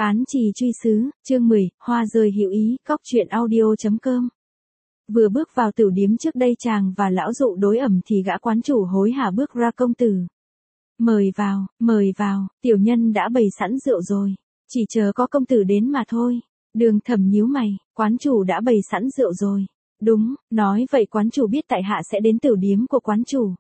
Án trì truy xứ, chương 10, hoa rơi hữu ý, cóc truyện audio.com. Vừa bước vào tiểu điếm trước đây chàng và lão dụ đối ẩm thì gã quán chủ hối hả bước ra: công tử. Mời vào, tiểu nhân đã bày sẵn rượu rồi, chỉ chờ có công tử đến mà thôi. Đường Thẩm nhíu mày, quán chủ đã bày sẵn rượu rồi. Đúng, nói vậy quán chủ biết tại hạ sẽ đến tiểu điếm của quán chủ.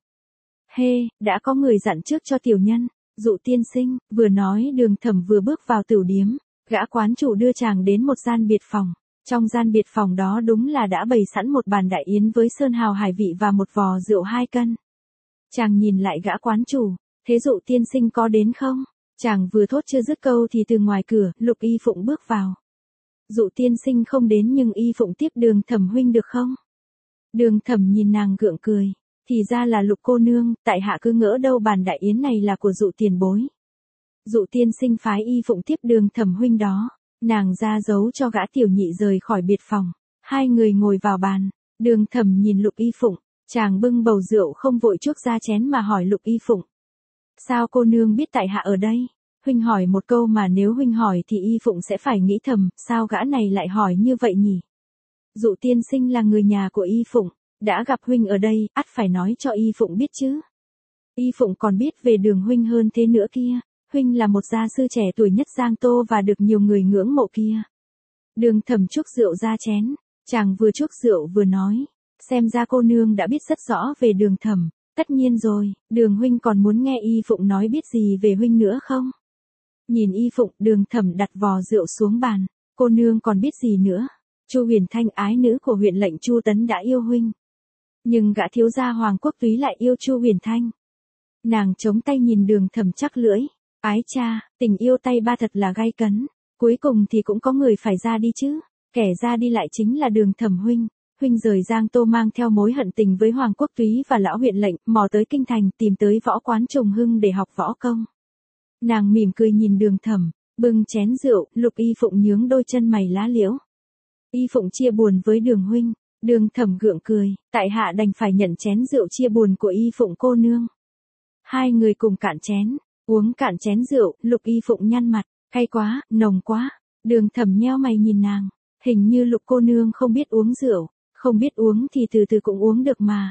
Đã có người dặn trước cho tiểu nhân. Dụ tiên sinh, vừa nói Đường Thẩm vừa bước vào tiểu điếm, gã quán chủ đưa chàng đến một gian biệt phòng. Trong gian biệt phòng đó đúng là đã bày sẵn một bàn đại yến với sơn hào hải vị và một vò rượu 2 cân. Chàng nhìn lại gã quán chủ, thế Dụ tiên sinh có đến không? Chàng vừa thốt chưa dứt câu thì từ ngoài cửa, Lục Y Phụng bước vào. Dụ tiên sinh không đến nhưng Y Phụng tiếp Đường Thẩm huynh được không? Đường Thẩm nhìn nàng gượng cười. Thì ra là Lục cô nương, tại hạ cứ ngỡ đâu bàn đại yến này là của Dụ tiền bối. Dụ tiên sinh phái Y Phụng tiếp Đường Thẩm huynh đó. Nàng ra dấu cho gã tiểu nhị rời khỏi biệt phòng. Hai người ngồi vào bàn. Đường Thẩm nhìn Lục Y Phụng, chàng bưng bầu rượu không vội chuốc ra chén mà hỏi Lục Y Phụng. Sao cô nương biết tại hạ ở đây? Huynh hỏi một câu mà nếu huynh hỏi thì Y Phụng sẽ phải nghĩ thầm, sao gã này lại hỏi như vậy nhỉ? Dụ tiên sinh là người nhà của Y Phụng. Đã gặp huynh ở đây, ắt phải nói cho Y Phụng biết chứ. Y Phụng còn biết về Đường huynh hơn thế nữa kia. Huynh là một gia sư trẻ tuổi nhất Giang Tô và được nhiều người ngưỡng mộ kia. Đường Thẩm chuốc rượu ra chén. Chàng vừa chuốc rượu vừa nói. Xem ra cô nương đã biết rất rõ về Đường Thẩm. Tất nhiên rồi, Đường huynh còn muốn nghe Y Phụng nói biết gì về huynh nữa không? Nhìn Y Phụng, Đường Thẩm đặt vò rượu xuống bàn. Cô nương còn biết gì nữa? Chu Huyền Thanh ái nữ của huyện lệnh Chu Tấn đã yêu huynh. Nhưng gã thiếu gia Hoàng Quốc Túy lại yêu Chu Huyền Thanh. Nàng chống tay nhìn Đường Thẩm chắc lưỡi. Ái cha, tình yêu tay ba thật là gay cấn. Cuối cùng thì cũng có người phải ra đi chứ. Kẻ ra đi lại chính là Đường Thẩm huynh. Huynh rời Giang Tô mang theo mối hận tình với Hoàng Quốc Túy và lão huyện lệnh, mò tới kinh thành tìm tới võ quán Trùng Hưng để học võ công. Nàng mỉm cười nhìn Đường Thẩm, bưng chén rượu, Lục Y Phụng nhướng đôi chân mày lá liễu. Y Phụng chia buồn với Đường huynh. Đường Thẩm gượng cười, tại hạ đành phải nhận chén rượu chia buồn của Y Phụng cô nương. Hai người cùng cạn chén, uống cạn chén rượu, Lục Y Phụng nhăn mặt, cay quá, nồng quá. Đường Thẩm nheo mày nhìn nàng, hình như Lục cô nương không biết uống rượu, không biết uống thì từ từ cũng uống được mà.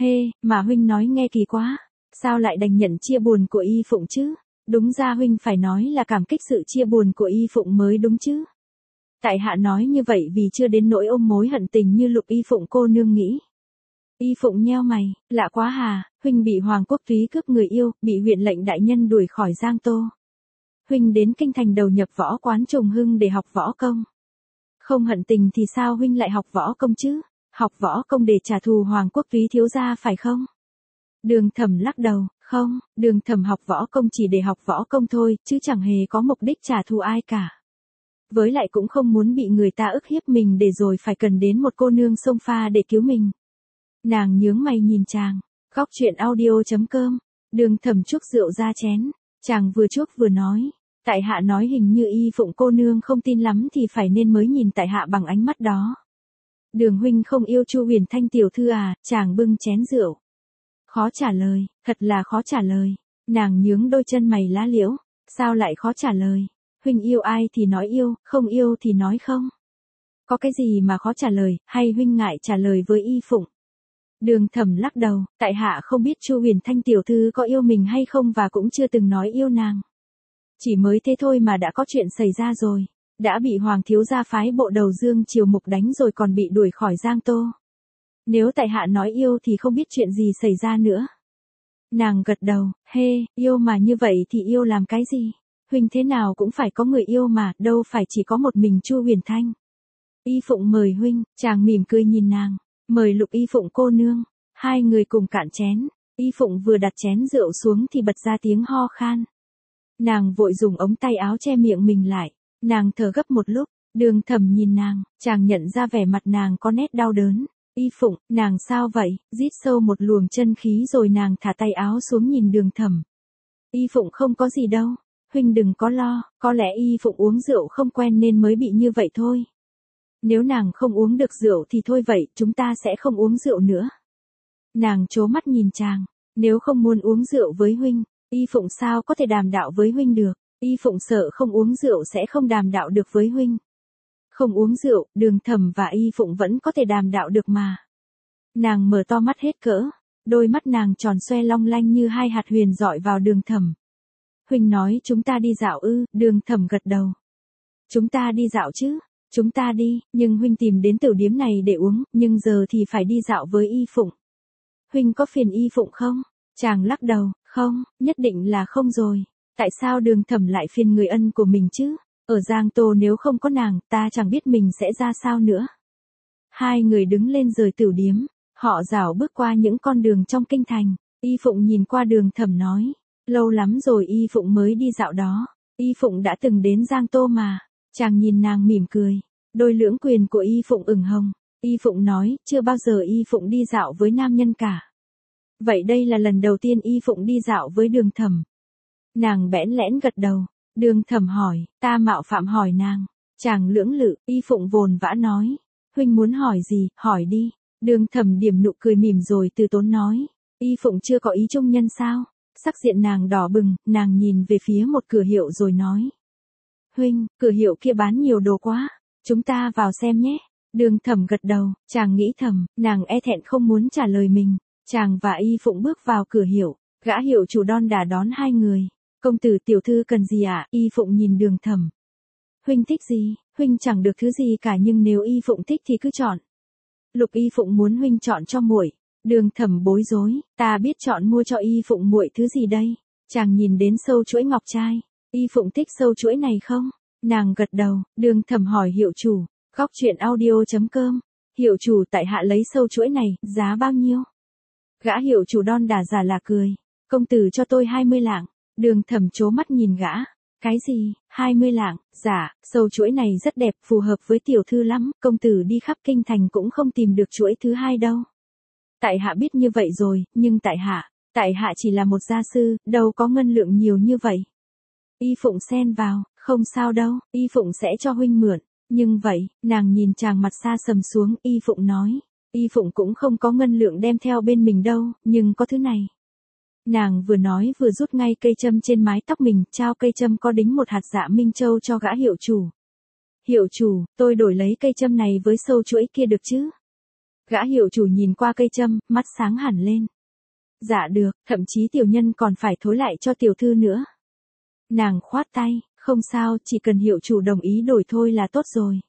Mà huynh nói nghe kỳ quá, sao lại đành nhận chia buồn của Y Phụng chứ? Đúng ra huynh phải nói là cảm kích sự chia buồn của Y Phụng mới đúng chứ. Tại hạ nói như vậy vì chưa đến nỗi ôm mối hận tình như Lục Y Phụng cô nương nghĩ. Y Phụng nheo mày, lạ quá hà, huynh bị Hoàng Quốc Túy cướp người yêu, bị huyện lệnh đại nhân đuổi khỏi Giang Tô. Huynh đến kinh thành đầu nhập võ quán Trùng Hưng để học võ công. Không hận tình thì sao huynh lại học võ công chứ? Học võ công để trả thù Hoàng Quốc Túy thiếu gia phải không? Đường Thẩm lắc đầu, không, Đường Thẩm học võ công chỉ để học võ công thôi, chứ chẳng hề có mục đích trả thù ai cả. Với lại cũng không muốn bị người ta ức hiếp mình để rồi phải cần đến một cô nương xông pha để cứu mình. Nàng nhướng mày nhìn chàng, cóc truyện audio.com. Đường Thẩm chuốc rượu ra chén, chàng vừa chuốc vừa nói, tại hạ nói hình như Y Phụng cô nương không tin lắm thì phải nên mới nhìn tại hạ bằng ánh mắt đó. Đường huynh không yêu Chu Huyền Thanh tiểu thư à? Chàng bưng chén rượu. Khó trả lời, thật là khó trả lời. Nàng nhướng đôi chân mày lá liễu, sao lại khó trả lời? Huynh yêu ai thì nói yêu, không yêu thì nói không. Có cái gì mà khó trả lời, hay huynh ngại trả lời với Y Phụng? Đường Thẩm lắc đầu, tại hạ không biết Chu Huyền Thanh tiểu thư có yêu mình hay không và cũng chưa từng nói yêu nàng. Chỉ mới thế thôi mà đã có chuyện xảy ra rồi. Đã bị Hoàng thiếu gia phái bộ đầu Dương Triều Mục đánh rồi còn bị đuổi khỏi Giang Tô. Nếu tại hạ nói yêu thì không biết chuyện gì xảy ra nữa. Nàng gật đầu, yêu mà như vậy thì yêu làm cái gì? Huynh thế nào cũng phải có người yêu mà, đâu phải chỉ có một mình Chu Huyền Thanh. Y Phụng mời huynh, chàng mỉm cười nhìn nàng, mời Lục Y Phụng cô nương. Hai người cùng cạn chén, Y Phụng vừa đặt chén rượu xuống thì bật ra tiếng ho khan. Nàng vội dùng ống tay áo che miệng mình lại, nàng thở gấp một lúc. Đường Thẩm nhìn nàng, chàng nhận ra vẻ mặt nàng có nét đau đớn. Y Phụng, nàng sao vậy? Rít sâu một luồng chân khí rồi nàng thả tay áo xuống nhìn Đường Thẩm. Y Phụng không có gì đâu. Huynh đừng có lo, có lẽ Y Phụng uống rượu không quen nên mới bị như vậy thôi. Nếu nàng không uống được rượu thì thôi vậy, chúng ta sẽ không uống rượu nữa. Nàng trố mắt nhìn chàng, nếu không muốn uống rượu với huynh, Y Phụng sao có thể đàm đạo với huynh được. Y Phụng sợ không uống rượu sẽ không đàm đạo được với huynh. Không uống rượu, Đường Thẩm và Y Phụng vẫn có thể đàm đạo được mà. Nàng mở to mắt hết cỡ, đôi mắt nàng tròn xoe long lanh như hai hạt huyền dọi vào Đường Thẩm. Huynh nói chúng ta đi dạo ư? Đường Thẩm gật đầu. Chúng ta đi dạo chứ, chúng ta đi, nhưng huynh tìm đến tiểu điếm này để uống, nhưng giờ thì phải đi dạo với Y Phụng. Huynh có phiền Y Phụng không? Chàng lắc đầu, không, nhất định là không rồi. Tại sao Đường Thẩm lại phiền người ân của mình chứ? Ở Giang Tô nếu không có nàng, ta chẳng biết mình sẽ ra sao nữa. Hai người đứng lên rời tiểu điếm, họ rảo bước qua những con đường trong kinh thành. Y Phụng nhìn qua Đường Thẩm nói, lâu lắm rồi Y Phụng mới đi dạo đó. Y Phụng đã từng đến Giang Tô mà. Chàng nhìn nàng mỉm cười, đôi lưỡng quyền của Y Phụng ửng hồng. Y Phụng nói, chưa bao giờ Y Phụng đi dạo với nam nhân cả. Vậy đây là lần đầu tiên Y Phụng đi dạo với Đường Thẩm. Nàng bẽn lẽn gật đầu. Đường Thẩm hỏi, ta mạo phạm hỏi nàng. Chàng lưỡng lự, Y Phụng vồn vã nói, huynh muốn hỏi gì, hỏi đi. Đường Thẩm điểm nụ cười mỉm rồi từ tốn nói, Y Phụng chưa có ý trung nhân sao? Sắc diện nàng đỏ bừng, nàng nhìn về phía một cửa hiệu rồi nói, huynh, cửa hiệu kia bán nhiều đồ quá, chúng ta vào xem nhé. Đường Thẩm gật đầu, chàng nghĩ thầm, nàng e thẹn không muốn trả lời mình. Chàng và Y Phụng bước vào cửa hiệu, gã hiệu chủ đon đả đón hai người. Công tử tiểu thư cần gì ạ? Y Phụng nhìn Đường Thẩm. Huynh thích gì? Huynh chẳng được thứ gì cả nhưng nếu Y Phụng thích thì cứ chọn. Lục Y Phụng muốn huynh chọn cho muội. Đường Thẩm bối rối, ta biết chọn mua cho Y Phụng muội thứ gì đây? Chàng nhìn đến sâu chuỗi ngọc trai. Y Phụng thích sâu chuỗi này không? Nàng gật đầu. Đường Thẩm hỏi hiệu chủ, góc truyện audio.com. Hiệu chủ tại hạ lấy sâu chuỗi này, giá bao nhiêu? Gã hiệu chủ đon đả giả là cười. Công tử cho tôi 20 lạng. Đường Thẩm trố mắt nhìn gã. Cái gì, 20 lạng? Dạ, sâu chuỗi này rất đẹp, phù hợp với tiểu thư lắm, công tử đi khắp kinh thành cũng không tìm được chuỗi thứ hai đâu. Tại hạ biết như vậy rồi, nhưng tại hạ chỉ là một gia sư, đâu có ngân lượng nhiều như vậy. Y Phụng xen vào, không sao đâu, Y Phụng sẽ cho huynh mượn. Nhưng vậy, nàng nhìn chàng mặt xa sầm xuống, Y Phụng nói, Y Phụng cũng không có ngân lượng đem theo bên mình đâu, nhưng có thứ này. Nàng vừa nói vừa rút ngay cây châm trên mái tóc mình, trao cây châm có đính một hạt dạ minh châu cho gã hiệu chủ. Hiệu chủ, tôi đổi lấy cây châm này với sâu chuỗi kia được chứ? Gã hiệu chủ nhìn qua cây châm, mắt sáng hẳn lên. Dạ được, thậm chí tiểu nhân còn phải thối lại cho tiểu thư nữa. Nàng khoát tay, không sao, chỉ cần hiệu chủ đồng ý đổi thôi là tốt rồi.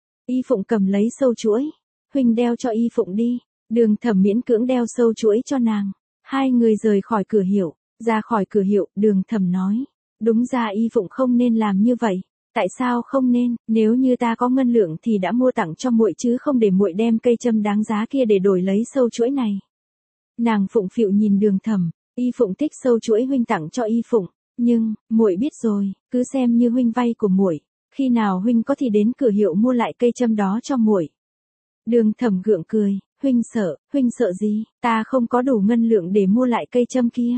Y Phụng cầm lấy sâu chuỗi. Huynh đeo cho Y Phụng đi. Đường Thẩm miễn cưỡng đeo sâu chuỗi cho nàng. Hai người rời khỏi cửa hiệu. Ra khỏi cửa hiệu, Đường Thẩm nói. Đúng ra Y Phụng không nên làm như vậy. Tại sao không nên? Nếu như ta có ngân lượng thì đã mua tặng cho muội chứ không để muội đem cây châm đáng giá kia để đổi lấy sâu chuỗi này. Nàng phụng phịu nhìn Đường Thẩm. Y Phụng thích sâu chuỗi huynh tặng cho Y Phụng. Nhưng, muội biết rồi, cứ xem như huynh vay của muội. Khi nào huynh có thì đến cửa hiệu mua lại cây châm đó cho muội. Đường Thẩm gượng cười, huynh sợ gì? Ta không có đủ ngân lượng để mua lại cây châm kia.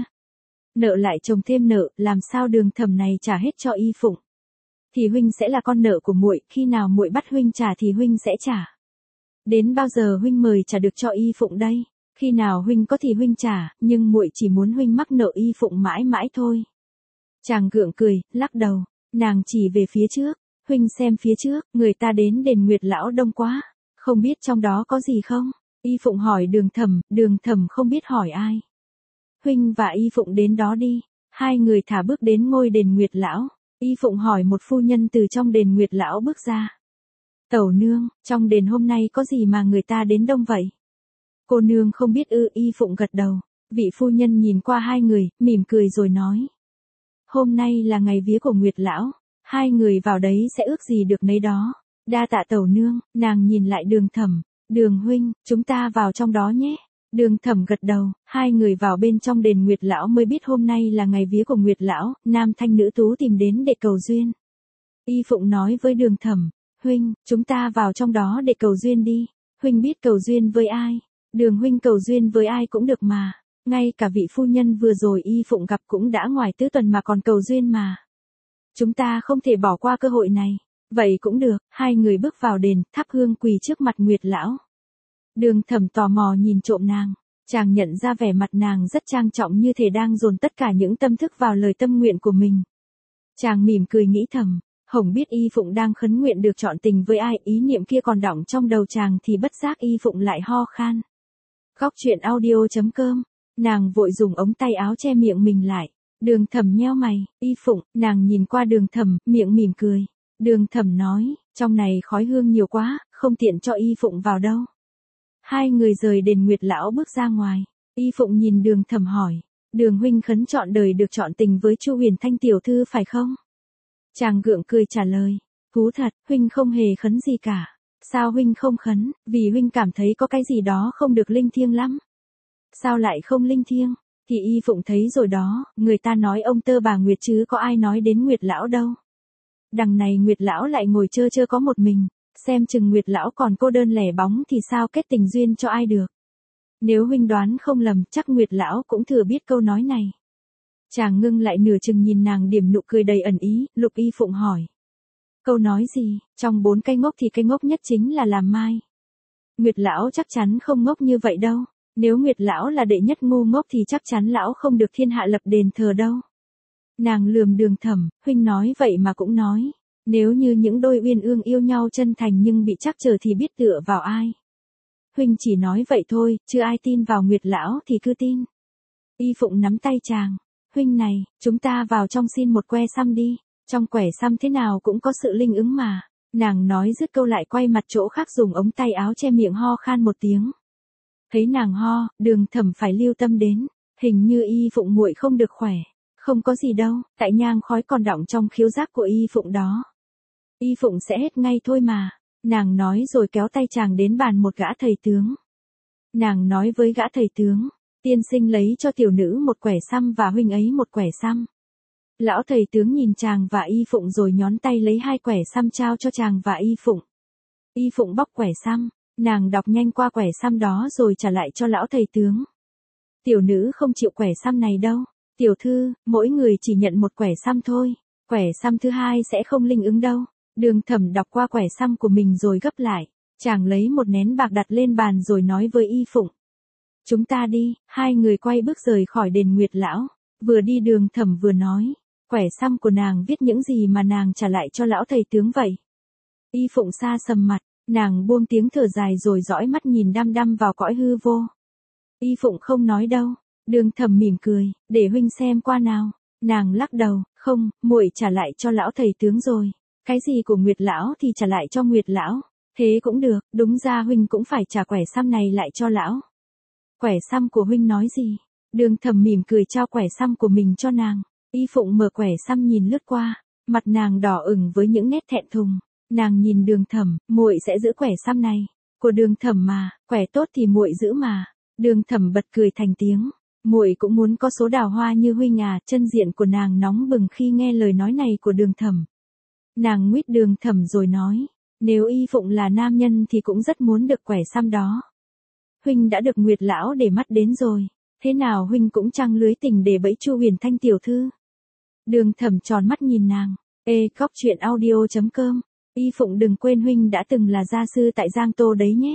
Nợ lại chồng thêm nợ, làm sao Đường Thẩm này trả hết cho Y Phụng? Thì huynh sẽ là con nợ của muội, khi nào muội bắt huynh trả thì huynh sẽ trả. Đến bao giờ huynh mời trả được cho Y Phụng đây? Khi nào huynh có thì huynh trả, nhưng muội chỉ muốn huynh mắc nợ Y Phụng mãi mãi thôi. Chàng gượng cười, lắc đầu, nàng chỉ về phía trước, huynh xem phía trước, người ta đến đền Nguyệt Lão đông quá, không biết trong đó có gì không? Y Phụng hỏi Đường Thẩm không biết hỏi ai. Huynh và Y Phụng đến đó đi. Hai người thả bước đến ngôi đền Nguyệt Lão. Y Phụng hỏi một phu nhân từ trong đền Nguyệt Lão bước ra. Tẩu nương, trong đền hôm nay có gì mà người ta đến đông vậy? Cô nương không biết ư? Y Phụng gật đầu. Vị phu nhân nhìn qua hai người, mỉm cười rồi nói. Hôm nay là ngày vía của Nguyệt Lão. Hai người vào đấy sẽ ước gì được nấy đó. Đa tạ tẩu nương. Nàng nhìn lại Đường Thẩm. Đường huynh, chúng ta vào trong đó nhé. Đường Thẩm gật đầu. Hai người vào bên trong đền Nguyệt Lão mới biết hôm nay là ngày vía của Nguyệt Lão. Nam thanh nữ tú tìm đến để cầu duyên. Y Phụng nói với Đường Thẩm. Huynh, chúng ta vào trong đó để cầu duyên đi. Huynh biết cầu duyên với ai? Đường huynh cầu duyên với ai cũng được mà. Ngay cả vị phu nhân vừa rồi Y Phụng gặp cũng đã ngoài tứ tuần mà còn cầu duyên mà. Chúng ta không thể bỏ qua cơ hội này. Vậy cũng được. Hai người bước vào đền, thắp hương quỳ trước mặt Nguyệt Lão. Đường Thẩm tò mò nhìn trộm nàng. Chàng nhận ra vẻ mặt nàng rất trang trọng như thể đang dồn tất cả những tâm thức vào lời tâm nguyện của mình. Chàng mỉm cười nghĩ thầm, Hồng biết Y Phụng đang khấn nguyện được chọn tình với ai, ý niệm kia còn đọng trong đầu chàng thì bất giác Y Phụng lại ho khan. Góc truyện audio.com, nàng vội dùng ống tay áo che miệng mình lại. Đường Thẩm nheo mày, Y Phụng, nàng nhìn qua Đường Thẩm, miệng mỉm cười. Đường Thẩm nói, trong này khói hương nhiều quá, không tiện cho Y Phụng vào đâu. Hai người rời đền Nguyệt Lão bước ra ngoài. Y Phụng nhìn Đường Thẩm hỏi, Đường huynh khấn chọn đời được chọn tình với Chu Huyền Thanh tiểu thư phải không? Chàng gượng cười trả lời, thú thật, huynh không hề khấn gì cả. Sao huynh không khấn, vì huynh cảm thấy có cái gì đó không được linh thiêng lắm. Sao lại không linh thiêng? Thì Y Phụng thấy rồi đó, người ta nói ông tơ bà Nguyệt chứ có ai nói đến Nguyệt Lão đâu. Đằng này Nguyệt Lão lại ngồi chơ chơ có một mình, xem chừng Nguyệt Lão còn cô đơn lẻ bóng thì sao kết tình duyên cho ai được. Nếu huynh đoán không lầm, chắc Nguyệt Lão cũng thừa biết câu nói này. Chàng ngưng lại nửa chừng nhìn nàng điểm nụ cười đầy ẩn ý, Lục Y Phụng hỏi. Câu nói gì, trong 4 cái ngốc thì cái ngốc nhất chính là làm mai. Nguyệt Lão chắc chắn không ngốc như vậy đâu, nếu Nguyệt Lão là đệ nhất ngu ngốc thì chắc chắn Lão không được thiên hạ lập đền thờ đâu. Nàng lườm Đường Thẩm, huynh nói vậy mà cũng nói, nếu như những đôi uyên ương yêu nhau chân thành nhưng bị trắc trở thì biết tựa vào ai. Huynh chỉ nói vậy thôi, chứ ai tin vào Nguyệt Lão thì cứ tin. Y Phụng nắm tay chàng, huynh này, chúng ta vào trong xin một que xăm đi, trong quẻ xăm thế nào cũng có sự linh ứng mà. Nàng nói dứt câu lại quay mặt chỗ khác dùng ống tay áo che miệng ho khan một tiếng. Thấy nàng ho, Đường Thẩm phải lưu tâm đến, hình như Y Phụng muội không được khỏe. Không có gì đâu, tại nhang khói còn đọng trong khiếu giác của Y Phụng đó. Y Phụng sẽ hết ngay thôi mà. Nàng nói rồi kéo tay chàng đến bàn một gã thầy tướng. Nàng nói với gã thầy tướng, tiên sinh lấy cho tiểu nữ một quẻ xăm và huynh ấy một quẻ xăm. Lão thầy tướng nhìn chàng và Y Phụng rồi nhón tay lấy 2 quẻ xăm trao cho chàng và Y Phụng. Y Phụng bóc quẻ xăm, nàng đọc nhanh qua quẻ xăm đó rồi trả lại cho lão thầy tướng. Tiểu nữ không chịu quẻ xăm này đâu. Tiểu thư, mỗi người chỉ nhận một quẻ xăm thôi, quẻ xăm thứ 2 sẽ không linh ứng đâu. Đường Thẩm đọc qua quẻ xăm của mình rồi gấp lại, chàng lấy một nén bạc đặt lên bàn rồi nói với Y Phụng. Chúng ta đi, hai người quay bước rời khỏi đền Nguyệt Lão, vừa đi Đường Thẩm vừa nói, quẻ xăm của nàng viết những gì mà nàng trả lại cho lão thầy tướng vậy. Y Phụng xa sầm mặt, nàng buông tiếng thở dài rồi dõi mắt nhìn đăm đăm vào cõi hư vô. Y Phụng không nói đâu. Đường Thẩm mỉm cười, để huynh xem qua nào. Nàng lắc đầu, không, muội trả lại cho lão thầy tướng rồi. Cái gì của Nguyệt Lão thì trả lại cho Nguyệt Lão. Thế cũng được, đúng ra huynh cũng phải trả quẻ xăm này lại cho lão. Quẻ xăm của huynh nói gì? Đường Thẩm mỉm cười trao quẻ xăm của mình cho nàng. Y Phụng mở quẻ xăm nhìn lướt qua, mặt nàng đỏ ửng với những nét thẹn thùng. Nàng nhìn Đường Thẩm, muội sẽ giữ quẻ xăm này. Của Đường Thẩm mà, quẻ tốt thì muội giữ mà. Đường Thẩm bật cười thành tiếng. Muội cũng muốn có số đào hoa như huynh à, chân diện của nàng nóng bừng khi nghe lời nói này của Đường Thẩm. Nàng nguyết Đường Thẩm rồi nói, nếu Y Phụng là nam nhân thì cũng rất muốn được quẻ xăm đó. Huynh đã được Nguyệt Lão để mắt đến rồi, thế nào huynh cũng trăng lưới tình để bẫy Chu Huyền Thanh tiểu thư. Đường Thẩm tròn mắt nhìn nàng, góc truyện audio.com, Y Phụng đừng quên huynh đã từng là gia sư tại Giang Tô đấy nhé.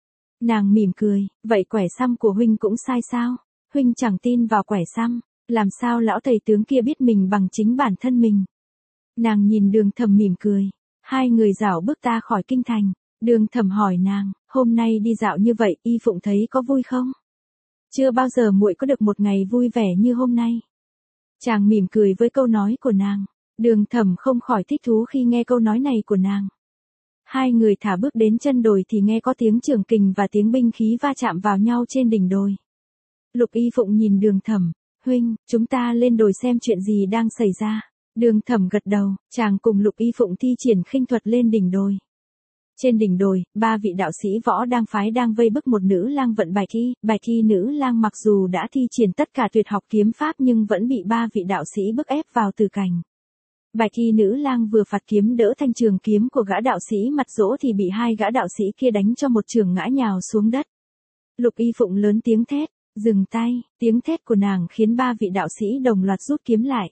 Nàng mỉm cười, vậy quẻ xăm của huynh cũng sai sao? Huynh chẳng tin vào quẻ xăm, làm sao lão thầy tướng kia biết mình bằng chính bản thân mình. Nàng nhìn Đường Thẩm mỉm cười, hai người dạo bước ta khỏi kinh thành. Đường Thẩm hỏi nàng, hôm nay đi dạo như vậy, Y Phụng thấy có vui không? Chưa bao giờ muội có được một ngày vui vẻ như hôm nay. Chàng mỉm cười với câu nói của nàng. Đường Thẩm không khỏi thích thú khi nghe câu nói này của nàng. Hai người thả bước đến chân đồi thì nghe có tiếng trường kình và tiếng binh khí va chạm vào nhau trên đỉnh đồi. Lục Y Phụng nhìn Đường Thẩm, huynh, chúng ta lên đồi xem chuyện gì đang xảy ra. Đường Thẩm gật đầu, chàng cùng Lục Y Phụng thi triển khinh thuật lên đỉnh đồi. Trên đỉnh đồi, 3 vị đạo sĩ võ đang vây bức một nữ lang vận bạch y nữ lang mặc dù đã thi triển tất cả tuyệt học kiếm pháp nhưng vẫn bị 3 vị đạo sĩ bức ép vào tử cảnh. Bạch y nữ lang vừa phạt kiếm đỡ thanh trường kiếm của gã đạo sĩ mặt dỗ thì bị 2 gã đạo sĩ kia đánh cho một trường ngã nhào xuống đất. Lục Y Phụng lớn tiếng thét, dừng tay, tiếng thét của nàng khiến 3 vị đạo sĩ đồng loạt rút kiếm lại.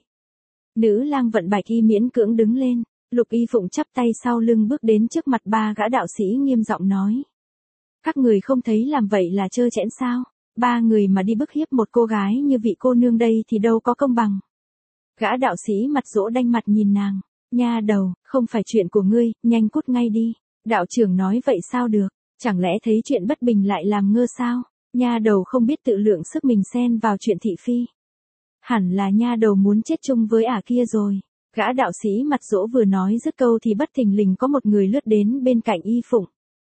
Nữ lang vận bạch y miễn cưỡng đứng lên, Lục Y Phụng chắp tay sau lưng bước đến trước mặt 3 gã đạo sĩ nghiêm giọng nói. Các người không thấy làm vậy là trơ trẽn sao? 3 người mà đi bức hiếp một cô gái như vị cô nương đây thì đâu có công bằng. Gã đạo sĩ mặt dỗ đanh mặt nhìn nàng. Nha đầu, không phải chuyện của ngươi, nhanh cút ngay đi. Đạo trưởng nói vậy sao được, chẳng lẽ thấy chuyện bất bình lại làm ngơ sao? Nha đầu không biết tự lượng sức mình xen vào chuyện thị phi. Hẳn là nha đầu muốn chết chung với ả kia rồi. Gã đạo sĩ mặt dỗ vừa nói dứt câu thì bất thình lình có một người lướt đến bên cạnh Y Phụng.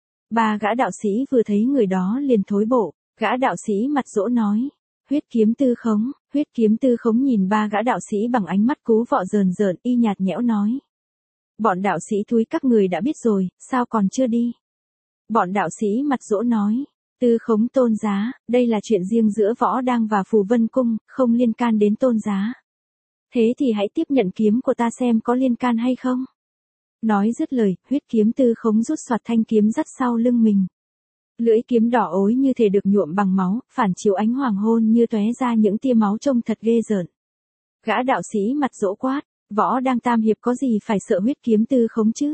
Ba gã đạo sĩ vừa thấy người đó liền thối bộ. Gã đạo sĩ mặt dỗ nói. Huyết kiếm tư khống. Huyết kiếm tư khống nhìn ba gã đạo sĩ bằng ánh mắt cú vọ rờn rợn, y nhạt nhẽo nói. Bọn đạo sĩ thúi các người đã biết rồi, sao còn chưa đi? Bọn đạo sĩ mặt dỗ nói. Tư khống tôn giá, đây là chuyện riêng giữa Võ Đang và Phù Vân Cung, không liên can đến tôn giá. Thế thì hãy tiếp nhận kiếm của ta xem có liên can hay không? Nói dứt lời, huyết kiếm tư khống rút soạt thanh kiếm dắt sau lưng mình. Lưỡi kiếm đỏ ối như thể được nhuộm bằng máu, phản chiếu ánh hoàng hôn như tóe ra những tia máu trông thật ghê rợn. Gã đạo sĩ mặt dỗ quát, Võ Đang tam hiệp có gì phải sợ huyết kiếm tư khống chứ?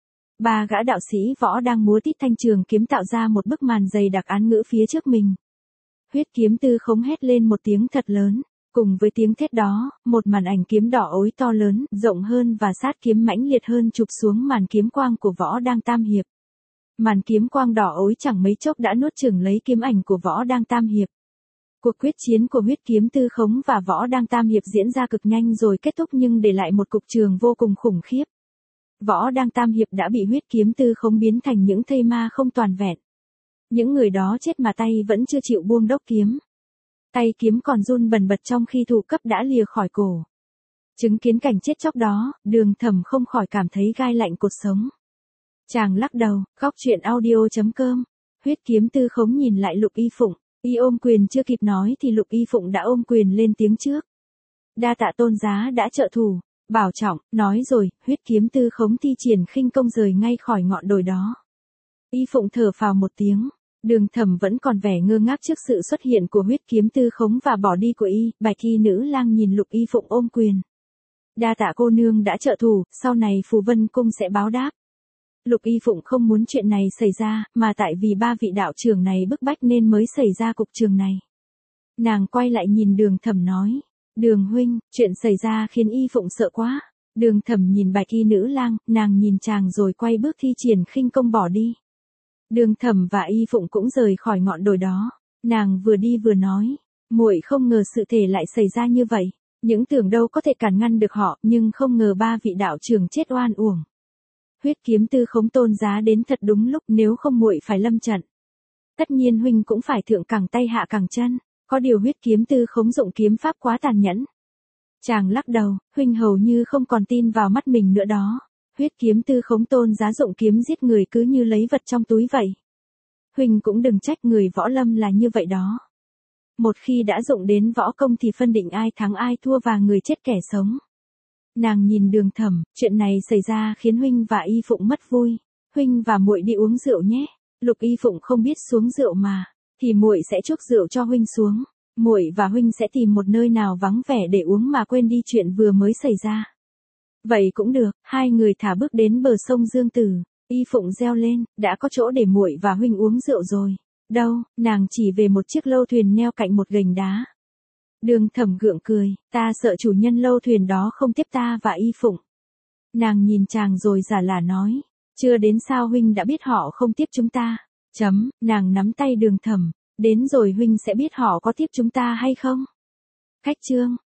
Ba gã đạo sĩ Võ Đang múa tít thanh trường kiếm tạo ra một bức màn dày đặc án ngữ phía trước mình. Huyết kiếm tư khống hét lên một tiếng thật lớn. Cùng với tiếng thét đó, một màn ảnh kiếm đỏ ối to lớn, rộng hơn và sát kiếm mãnh liệt hơn chụp xuống màn kiếm quang của Võ Đang tam hiệp. Màn kiếm quang đỏ ối chẳng mấy chốc đã nuốt chửng lấy kiếm ảnh của Võ Đang tam hiệp. Cuộc quyết chiến của huyết kiếm tư khống và Võ Đang tam hiệp diễn ra cực nhanh rồi kết thúc nhưng để lại một cục trường vô cùng khủng khiếp. Võ Đang tam hiệp đã bị huyết kiếm tư khống biến thành những thây ma không toàn vẹn. Những người đó chết mà tay vẫn chưa chịu buông đốc kiếm. Tay kiếm còn run bần bật trong khi thủ cấp đã lìa khỏi cổ. Chứng kiến cảnh chết chóc đó, Đường Thẩm không khỏi cảm thấy gai lạnh cột sống. Chàng lắc đầu, khóc chuyện audio.com. Huyết kiếm tư khống nhìn lại Lục Y Phụng, y ôm quyền chưa kịp nói thì Lục Y Phụng đã ôm quyền lên tiếng trước. Đa tạ tôn giá đã trợ thủ, bảo trọng, nói rồi, huyết kiếm tư khống thi triển khinh công rời ngay khỏi ngọn đồi đó. Y Phụng thở phào một tiếng. Đường Thẩm vẫn còn vẻ ngơ ngác trước sự xuất hiện của huyết kiếm tư khống và bỏ đi của y. Bạch y nữ lang nhìn Lục Y Phụng ôm quyền. Đa tạ cô nương đã trợ thủ, sau này Phù Vân Cung sẽ báo đáp. Lục Y Phụng không muốn chuyện này xảy ra, mà tại vì ba vị đạo trưởng này bức bách nên mới xảy ra cục trường này. Nàng quay lại nhìn Đường Thẩm nói. Đường huynh, chuyện xảy ra khiến Y Phụng sợ quá. Đường Thẩm nhìn Bạch y nữ lang, nàng nhìn chàng rồi quay bước thi triển khinh công bỏ đi. Đường Thẩm và Y Phụng cũng rời khỏi ngọn đồi đó. Nàng vừa đi vừa nói, muội không ngờ sự thể lại xảy ra như vậy. Những tưởng đâu có thể cản ngăn được họ, nhưng không ngờ ba vị đạo trưởng chết oan uổng. Huyết kiếm tư khống tôn giá đến thật đúng lúc, nếu không muội phải lâm trận. Tất nhiên huynh cũng phải thượng cẳng tay hạ cẳng chân, có điều huyết kiếm tư khống dụng kiếm pháp quá tàn nhẫn. Chàng lắc đầu, huynh hầu như không còn tin vào mắt mình nữa đó. Huyết kiếm tư khống tôn giá dụng kiếm giết người cứ như lấy vật trong túi vậy. Huynh cũng đừng trách người võ lâm là như vậy đó. Một khi đã dụng đến võ công thì phân định ai thắng ai thua và người chết kẻ sống. Nàng nhìn Đường Thẩm, chuyện này xảy ra khiến huynh và Y Phụng mất vui. Huynh và muội đi uống rượu nhé. Lục Y Phụng không biết xuống rượu mà, thì muội sẽ chuốc rượu cho huynh xuống. Muội và huynh sẽ tìm một nơi nào vắng vẻ để uống mà quên đi chuyện vừa mới xảy ra. Vậy cũng được, hai người thả bước đến bờ sông Dương Tử. Y Phụng reo lên, đã có chỗ để muội và huynh uống rượu rồi. Đâu, nàng chỉ về một chiếc lâu thuyền neo cạnh một gành đá. Đường Thẩm gượng cười, ta sợ chủ nhân lâu thuyền đó không tiếp ta và Y Phụng. Nàng nhìn chàng rồi giả lả nói, chưa đến sao huynh đã biết họ không tiếp chúng ta. Nàng nắm tay Đường Thẩm, đến rồi huynh sẽ biết họ có tiếp chúng ta hay không. Khách chương.